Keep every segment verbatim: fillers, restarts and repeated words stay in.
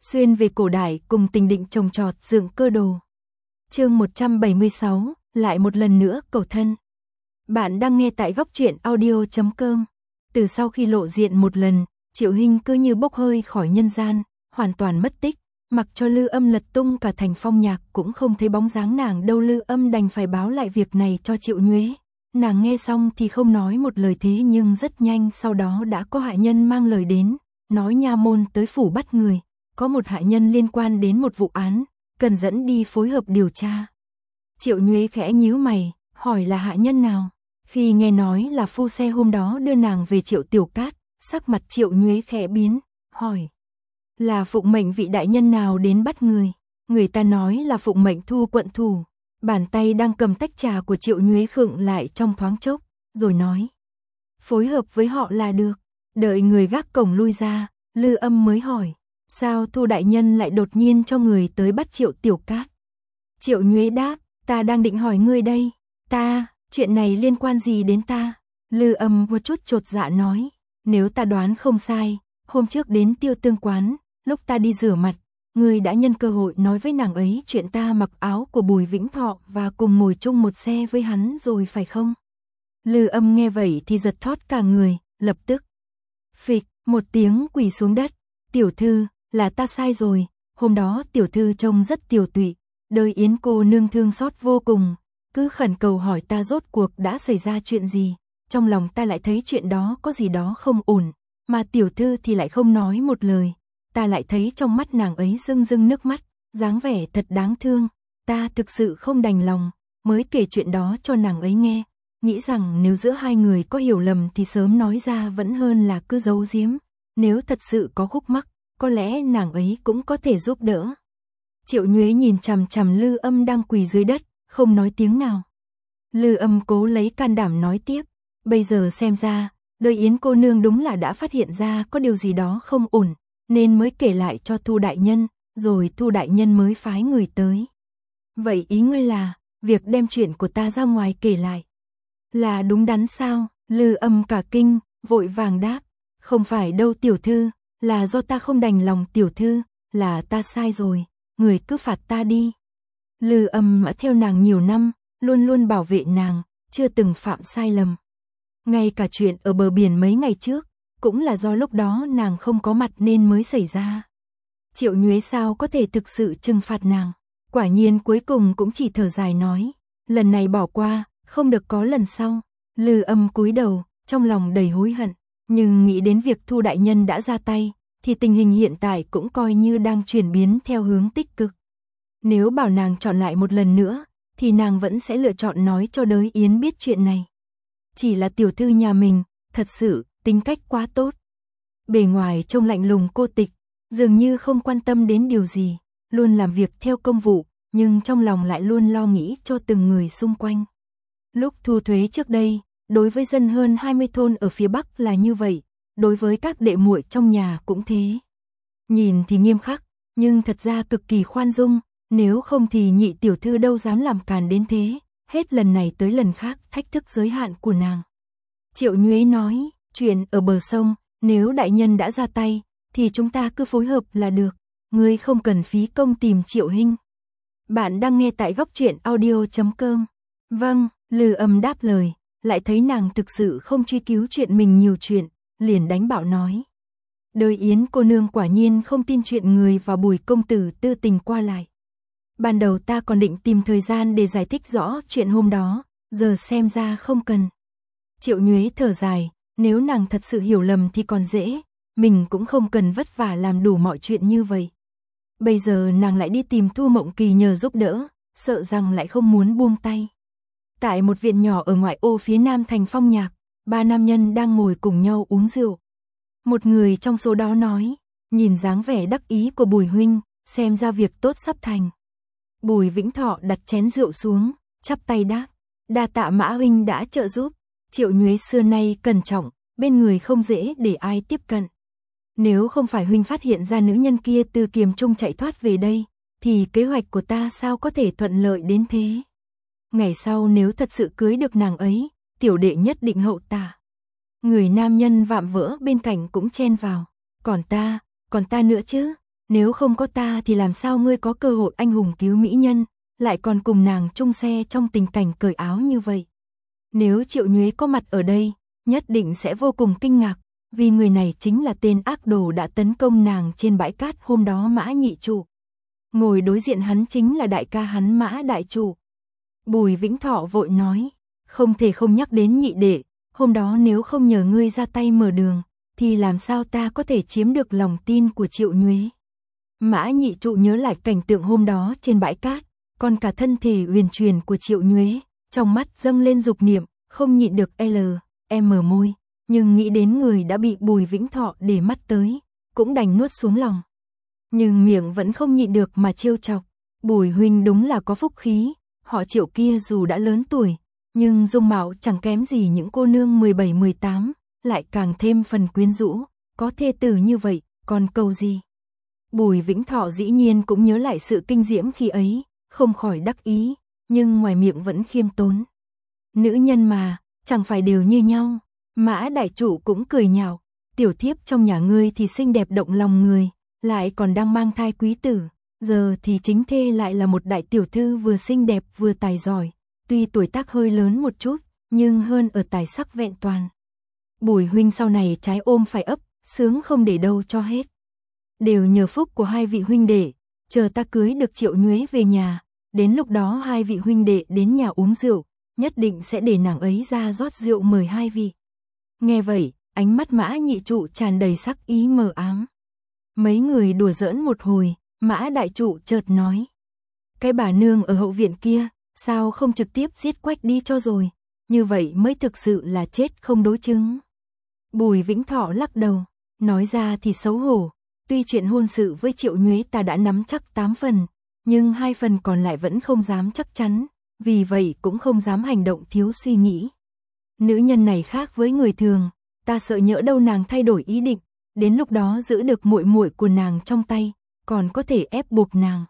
xuyên về cổ đại cùng Tình Định trồng trọt dựng cơ đồ. Chương một trăm bảy mươi sáu, lại một lần nữa cầu thân. Bạn đang nghe tại góc truyện audio chấm com. Từ sau khi lộ diện một lần, Triệu Hinh cứ như bốc hơi khỏi nhân gian, hoàn toàn mất tích, mặc cho Lư Âm lật tung cả thành Phong Nhạc cũng không thấy bóng dáng nàng đâu. Lư Âm đành phải báo lại việc này cho Triệu Nhuế. Nàng nghe xong thì không nói một lời, thế nhưng rất nhanh sau đó đã có hạ nhân mang lời đến, nói nha môn tới phủ bắt người, có một hạ nhân liên quan đến một vụ án, cần dẫn đi phối hợp điều tra. Triệu Nhuế khẽ nhíu mày, hỏi là hạ nhân nào. Khi nghe nói là phu xe hôm đó đưa nàng về Triệu Tiểu Cát, sắc mặt Triệu Nhuế khẽ biến, hỏi: là phụng mệnh vị đại nhân nào đến bắt người? Người ta nói là phụng mệnh Thu quận thủ. Bàn tay đang cầm tách trà của Triệu Nhuế khựng lại trong thoáng chốc, rồi nói: phối hợp với họ là được. Đợi người gác cổng lui ra, Lư Âm mới hỏi: sao Thu đại nhân lại đột nhiên cho người tới bắt Triệu Tiểu Cát? Triệu Nhuế đáp: ta đang định hỏi ngươi đây. Ta, chuyện này liên quan gì đến ta? Lư Âm một chút chột dạ nói: nếu ta đoán không sai, hôm trước đến Tiêu Tương quán, lúc ta đi rửa mặt, ngươi đã nhân cơ hội nói với nàng ấy chuyện ta mặc áo của Bùi Vĩnh Thọ và cùng ngồi chung một xe với hắn rồi phải không? Lư Âm nghe vậy thì giật thót cả người, lập tức phịch một tiếng quỳ xuống đất. Tiểu thư, là ta sai rồi, hôm đó tiểu thư trông rất tiều tụy, đời Yến cô nương thương xót vô cùng, cứ khẩn cầu hỏi ta rốt cuộc đã xảy ra chuyện gì. Trong lòng ta lại thấy chuyện đó có gì đó không ổn, mà tiểu thư thì lại không nói một lời. Ta lại thấy trong mắt nàng ấy rưng rưng nước mắt, dáng vẻ thật đáng thương. Ta thực sự không đành lòng, mới kể chuyện đó cho nàng ấy nghe, nghĩ rằng nếu giữa hai người có hiểu lầm thì sớm nói ra vẫn hơn là cứ giấu giếm. Nếu thật sự có khúc mắc, có lẽ nàng ấy cũng có thể giúp đỡ. Triệu Nhuế nhìn chằm chằm Lư Âm đang quỳ dưới đất, không nói tiếng nào. Lư Âm cố lấy can đảm nói tiếp: bây giờ xem ra, đời Yến cô nương đúng là đã phát hiện ra có điều gì đó không ổn, nên mới kể lại cho Thu đại nhân, rồi Thu đại nhân mới phái người tới. Vậy ý ngươi là, việc đem chuyện của ta ra ngoài kể lại là đúng đắn sao? Lư Âm cả kinh, vội vàng đáp: không phải đâu tiểu thư, là do ta không đành lòng tiểu thư, là ta sai rồi, người cứ phạt ta đi. Lư Âm đã theo nàng nhiều năm, luôn luôn bảo vệ nàng, chưa từng phạm sai lầm. Ngay cả chuyện ở bờ biển mấy ngày trước, cũng là do lúc đó nàng không có mặt nên mới xảy ra. Triệu Nhuế sao có thể thực sự trừng phạt nàng? Quả nhiên cuối cùng cũng chỉ thở dài nói: lần này bỏ qua, không được có lần sau. Lư Âm cúi đầu, trong lòng đầy hối hận, nhưng nghĩ đến việc Thu đại nhân đã ra tay, thì tình hình hiện tại cũng coi như đang chuyển biến theo hướng tích cực. Nếu bảo nàng chọn lại một lần nữa, thì nàng vẫn sẽ lựa chọn nói cho đới Yến biết chuyện này. Chỉ là tiểu thư nhà mình, thật sự, tính cách quá tốt. Bề ngoài trông lạnh lùng cô tịch, dường như không quan tâm đến điều gì, luôn làm việc theo công vụ, nhưng trong lòng lại luôn lo nghĩ cho từng người xung quanh. Lúc thu thuế trước đây, đối với dân hơn hai mươi thôn ở phía Bắc là như vậy, đối với các đệ muội trong nhà cũng thế. Nhìn thì nghiêm khắc, nhưng thật ra cực kỳ khoan dung, nếu không thì nhị tiểu thư đâu dám làm càn đến thế, hết lần này tới lần khác thách thức giới hạn của nàng. Triệu Nhuế nói: chuyện ở bờ sông, nếu đại nhân đã ra tay, thì chúng ta cứ phối hợp là được, ngươi không cần phí công tìm Triệu Hinh. Bạn đang nghe tại góc truyện audio chấm com. Vâng, Lư Âm đáp lời, lại thấy nàng thực sự không truy cứu chuyện mình nhiều chuyện, liền đánh bạo nói: đời Yến cô nương quả nhiên không tin chuyện người và Bùi công tử tư tình qua lại. Ban đầu ta còn định tìm thời gian để giải thích rõ chuyện hôm đó, giờ xem ra không cần. Triệu Nhuế thở dài, nếu nàng thật sự hiểu lầm thì còn dễ, mình cũng không cần vất vả làm đủ mọi chuyện như vậy. Bây giờ nàng lại đi tìm Thu Mộng Kỳ nhờ giúp đỡ, sợ rằng lại không muốn buông tay. Tại một viện nhỏ ở ngoại ô phía nam thành Phong Nhạc, ba nam nhân đang ngồi cùng nhau uống rượu. Một người trong số đó nói: nhìn dáng vẻ đắc ý của Bùi huynh, xem ra việc tốt sắp thành. Bùi Vĩnh Thọ đặt chén rượu xuống, chắp tay đáp: đa tạ Mã huynh đã trợ giúp. Triệu Nhuế xưa nay cẩn trọng, bên người không dễ để ai tiếp cận. Nếu không phải huynh phát hiện ra nữ nhân kia từ Kiềm Trung chạy thoát về đây, thì kế hoạch của ta sao có thể thuận lợi đến thế. Ngày sau nếu thật sự cưới được nàng ấy, tiểu đệ nhất định hậu tả. Người nam nhân vạm vỡ bên cạnh cũng chen vào: còn ta, còn ta nữa chứ, Nếu không có ta thì làm sao ngươi có cơ hội anh hùng cứu mỹ nhân, lại còn cùng nàng chung xe trong tình cảnh cởi áo như vậy. Nếu Triệu Nhuế có mặt ở đây, nhất định sẽ vô cùng kinh ngạc, vì người này chính là tên ác đồ đã tấn công nàng trên bãi cát hôm đó Mã nhị trụ. Ngồi đối diện hắn chính là đại ca hắn Mã đại trụ. Bùi Vĩnh Thọ vội nói, không thể không nhắc đến nhị đệ, hôm đó nếu không nhờ ngươi ra tay mở đường, thì làm sao ta có thể chiếm được lòng tin của Triệu Nhuế. Mã nhị trụ nhớ lại cảnh tượng hôm đó trên bãi cát, còn cả thân thể huyền truyền của Triệu Nhuế, trong mắt dâng lên dục niệm, không nhịn được L, M môi, nhưng nghĩ đến người đã bị Bùi Vĩnh Thọ để mắt tới, cũng đành nuốt xuống lòng. Nhưng miệng vẫn không nhịn được mà trêu chọc, Bùi huynh đúng là có phúc khí, họ Triệu kia dù đã lớn tuổi, nhưng dung mạo chẳng kém gì những cô nương mười bảy mười tám, lại càng thêm phần quyến rũ, có thê tử như vậy, còn cầu gì. Bùi Vĩnh Thọ dĩ nhiên cũng nhớ lại sự kinh diễm khi ấy, không khỏi đắc ý, nhưng ngoài miệng vẫn khiêm tốn. Nữ nhân mà, chẳng phải đều như nhau. Mã đại chủ cũng cười nhạo, tiểu thiếp trong nhà ngươi thì xinh đẹp động lòng người, lại còn đang mang thai quý tử, giờ thì chính thê lại là một đại tiểu thư vừa xinh đẹp vừa tài giỏi, tuy tuổi tác hơi lớn một chút, nhưng hơn ở tài sắc vẹn toàn. Bùi huynh sau này trái ôm phải ấp, sướng không để đâu cho hết. Đều nhờ phúc của hai vị huynh đệ, chờ ta cưới được Triệu Nhuế về nhà, đến lúc đó hai vị huynh đệ đến nhà uống rượu, nhất định sẽ để nàng ấy ra rót rượu mời hai vị. Nghe vậy, ánh mắt Mã nhị trụ tràn đầy sắc ý mờ ám. Mấy người đùa giỡn một hồi, Mã đại trụ chợt nói. Cái bà nương ở hậu viện kia, sao không trực tiếp giết quách đi cho rồi, như vậy mới thực sự là chết không đối chứng. Bùi Vĩnh Thọ lắc đầu, nói ra thì xấu hổ, tuy chuyện hôn sự với Triệu Nhuế ta đã nắm chắc tám phần, nhưng hai phần còn lại vẫn không dám chắc chắn, vì vậy cũng không dám hành động thiếu suy nghĩ. Nữ nhân này khác với người thường, ta sợ nhỡ đâu nàng thay đổi ý định, đến lúc đó giữ được muội muội của nàng trong tay, còn có thể ép buộc nàng.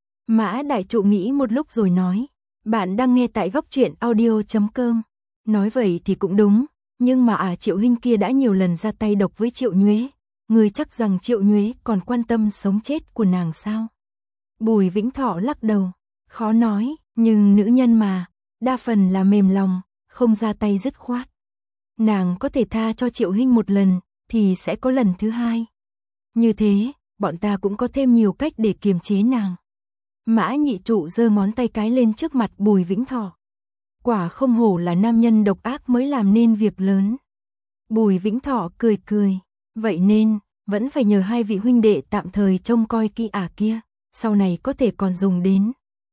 Mã đại trụ nghĩ một lúc rồi nói, bạn đang nghe tại góc truyện audio chấm com. Nói vậy thì cũng đúng, nhưng mà à Triệu huynh kia đã nhiều lần ra tay độc với Triệu Nhuế, người chắc rằng Triệu Nhuế còn quan tâm sống chết của nàng sao? Bùi Vĩnh Thọ lắc đầu, khó nói, nhưng nữ nhân mà, đa phần là mềm lòng, không ra tay dứt khoát. Nàng có thể tha cho Triệu huynh một lần, thì sẽ có lần thứ hai. Như thế, bọn ta cũng có thêm nhiều cách để kiềm chế nàng. Mã nhị trụ giơ ngón tay cái lên trước mặt Bùi Vĩnh Thọ. Quả không hổ là nam nhân độc ác mới làm nên việc lớn. Bùi Vĩnh Thọ cười cười, vậy nên, vẫn phải nhờ hai vị huynh đệ tạm thời trông coi kỹ ả kia, sau này có thể còn dùng đến.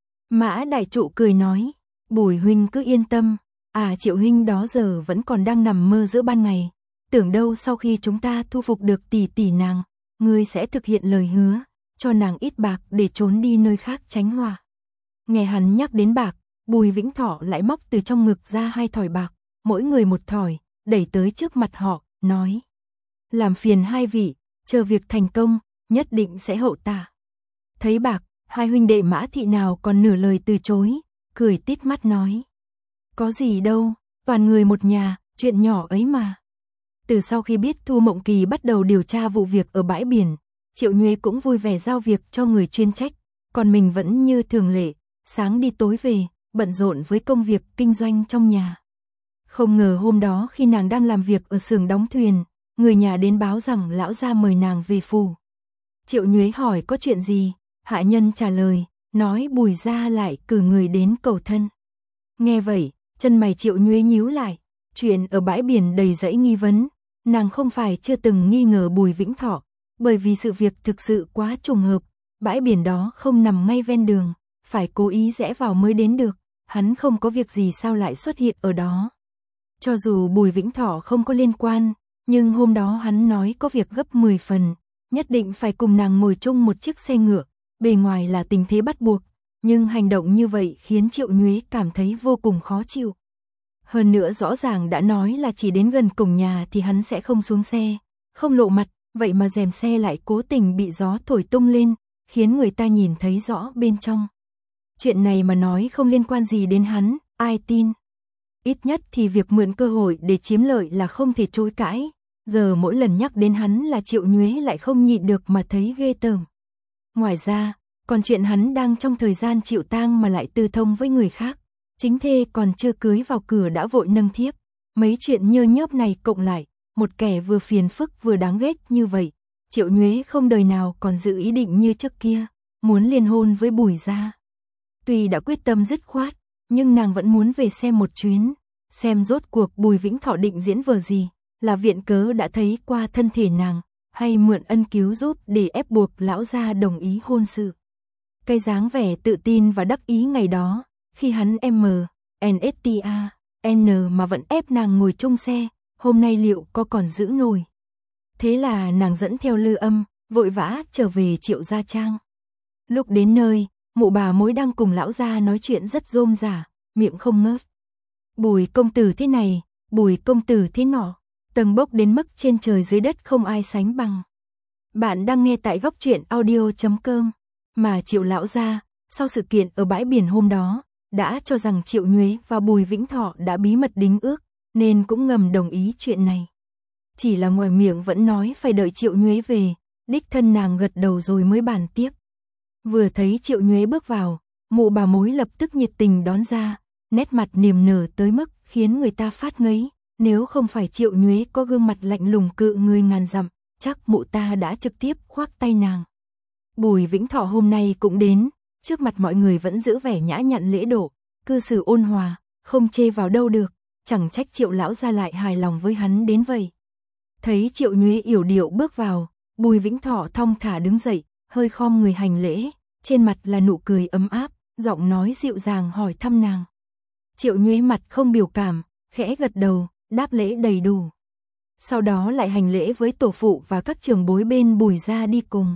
Mã đại trụ cười nói, Bùi huynh cứ yên tâm, à Triệu huynh đó giờ vẫn còn đang nằm mơ giữa ban ngày, tưởng đâu sau khi chúng ta thu phục được tỷ tỷ nàng, ngươi sẽ thực hiện lời hứa, cho nàng ít bạc để trốn đi nơi khác tránh họa. Nghe hắn nhắc đến bạc, Bùi Vĩnh Thọ lại móc từ trong ngực ra hai thỏi bạc, mỗi người một thỏi, đẩy tới trước mặt họ, nói. Làm phiền hai vị, chờ việc thành công, nhất định sẽ hậu tạ. Thấy bạc, hai huynh đệ Mã thị nào còn nửa lời từ chối, cười tít mắt nói. Có gì đâu, toàn người một nhà, chuyện nhỏ ấy mà. Từ sau khi biết Thu Mộng Kỳ bắt đầu điều tra vụ việc ở bãi biển, Triệu Nhuế cũng vui vẻ giao việc cho người chuyên trách, còn mình vẫn như thường lệ, sáng đi tối về, bận rộn với công việc kinh doanh trong nhà. Không ngờ hôm đó khi nàng đang làm việc ở xưởng đóng thuyền, người nhà đến báo rằng lão gia mời nàng về phủ. Triệu Nhuế hỏi có chuyện gì, hạ nhân trả lời, nói Bùi gia lại cử người đến cầu thân. Nghe vậy, chân mày Triệu Nhuế nhíu lại, chuyện ở bãi biển đầy dẫy nghi vấn, nàng không phải chưa từng nghi ngờ Bùi Vĩnh Thọ, bởi vì sự việc thực sự quá trùng hợp, bãi biển đó không nằm ngay ven đường, phải cố ý rẽ vào mới đến được, hắn không có việc gì sao lại xuất hiện ở đó. Cho dù Bùi Vĩnh Thọ không có liên quan, nhưng hôm đó hắn nói có việc gấp mười phần, nhất định phải cùng nàng ngồi chung một chiếc xe ngựa, bề ngoài là tình thế bắt buộc, nhưng hành động như vậy khiến Triệu Nhuế cảm thấy vô cùng khó chịu. Hơn nữa rõ ràng đã nói là chỉ đến gần cổng nhà thì hắn sẽ không xuống xe, không lộ mặt, vậy mà rèm xe lại cố tình bị gió thổi tung lên, khiến người ta nhìn thấy rõ bên trong. Chuyện này mà nói không liên quan gì đến hắn, ai tin? Ít nhất thì việc mượn cơ hội để chiếm lợi là không thể chối cãi, giờ mỗi lần nhắc đến hắn là Triệu Nhuế lại không nhịn được mà thấy ghê tởm. Ngoài ra, còn chuyện hắn đang trong thời gian chịu tang mà lại tư thông với người khác. Chính thê còn chưa cưới vào cửa đã vội nâng thiếp. Mấy chuyện nhơ nhớp này cộng lại, một kẻ vừa phiền phức vừa đáng ghét như vậy. Triệu Nhuế không đời nào còn giữ ý định như trước kia, muốn liên hôn với Bùi gia. Tuy đã quyết tâm dứt khoát, nhưng nàng vẫn muốn về xem một chuyến, xem rốt cuộc Bùi Vĩnh Thọ định diễn vở gì, là viện cớ đã thấy qua thân thể nàng, hay mượn ân cứu giúp để ép buộc lão gia đồng ý hôn sự. Cái dáng vẻ tự tin và đắc ý ngày đó, khi hắn M, N S T A, N mà vẫn ép nàng ngồi chung xe, hôm nay liệu có còn giữ nổi. Thế là nàng dẫn theo Lư Âm, vội vã trở về Triệu gia trang. Lúc đến nơi, mụ bà mối đang cùng lão gia nói chuyện rất rôm rả, miệng không ngớt. Bùi công tử thế này, Bùi công tử thế nọ, tầng bốc đến mức trên trời dưới đất không ai sánh bằng. Bạn đang nghe tại góc truyện audio chấm com. Mà Triệu lão gia, sau sự kiện ở bãi biển hôm đó, đã cho rằng Triệu Nhuế và Bùi Vĩnh Thọ đã bí mật đính ước, nên cũng ngầm đồng ý chuyện này. Chỉ là ngoài miệng vẫn nói phải đợi Triệu Nhuế về, đích thân nàng gật đầu rồi mới bàn tiếp. Vừa thấy Triệu Nhuế bước vào, mụ bà mối lập tức nhiệt tình đón ra, nét mặt niềm nở tới mức khiến người ta phát ngấy. Nếu không phải Triệu Nhuế có gương mặt lạnh lùng cự người ngàn dặm, chắc mụ ta đã trực tiếp khoác tay nàng. Bùi Vĩnh Thọ hôm nay cũng đến, trước mặt mọi người vẫn giữ vẻ nhã nhặn lễ độ, cư xử ôn hòa, không chê vào đâu được, chẳng trách Triệu lão gia lại hài lòng với hắn đến vậy. Thấy Triệu Nhuế yểu điệu bước vào, Bùi Vĩnh Thọ thong thả đứng dậy, hơi khom người hành lễ, trên mặt là nụ cười ấm áp, giọng nói dịu dàng hỏi thăm nàng. Triệu Nhuế mặt không biểu cảm, khẽ gật đầu, đáp lễ đầy đủ. Sau đó lại hành lễ với tổ phụ và các trưởng bối bên Bùi gia đi cùng.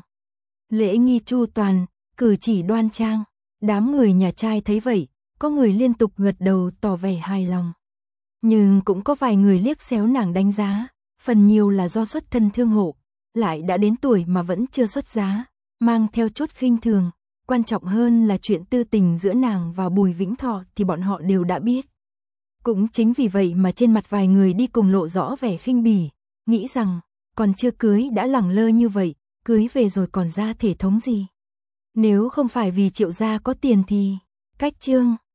Lễ nghi chu toàn, cử chỉ đoan trang, đám người nhà trai thấy vậy, có người liên tục gật đầu tỏ vẻ hài lòng. Nhưng cũng có vài người liếc xéo nàng đánh giá, phần nhiều là do xuất thân thương hộ, lại đã đến tuổi mà vẫn chưa xuất giá, mang theo chút khinh thường. Quan trọng hơn là chuyện tư tình giữa nàng và Bùi Vĩnh Thọ thì bọn họ đều đã biết. Cũng chính vì vậy mà trên mặt vài người đi cùng lộ rõ vẻ khinh bỉ, nghĩ rằng còn chưa cưới đã lẳng lơ như vậy, cưới về rồi còn ra thể thống gì. Nếu không phải vì Triệu gia có tiền thì... Cách chương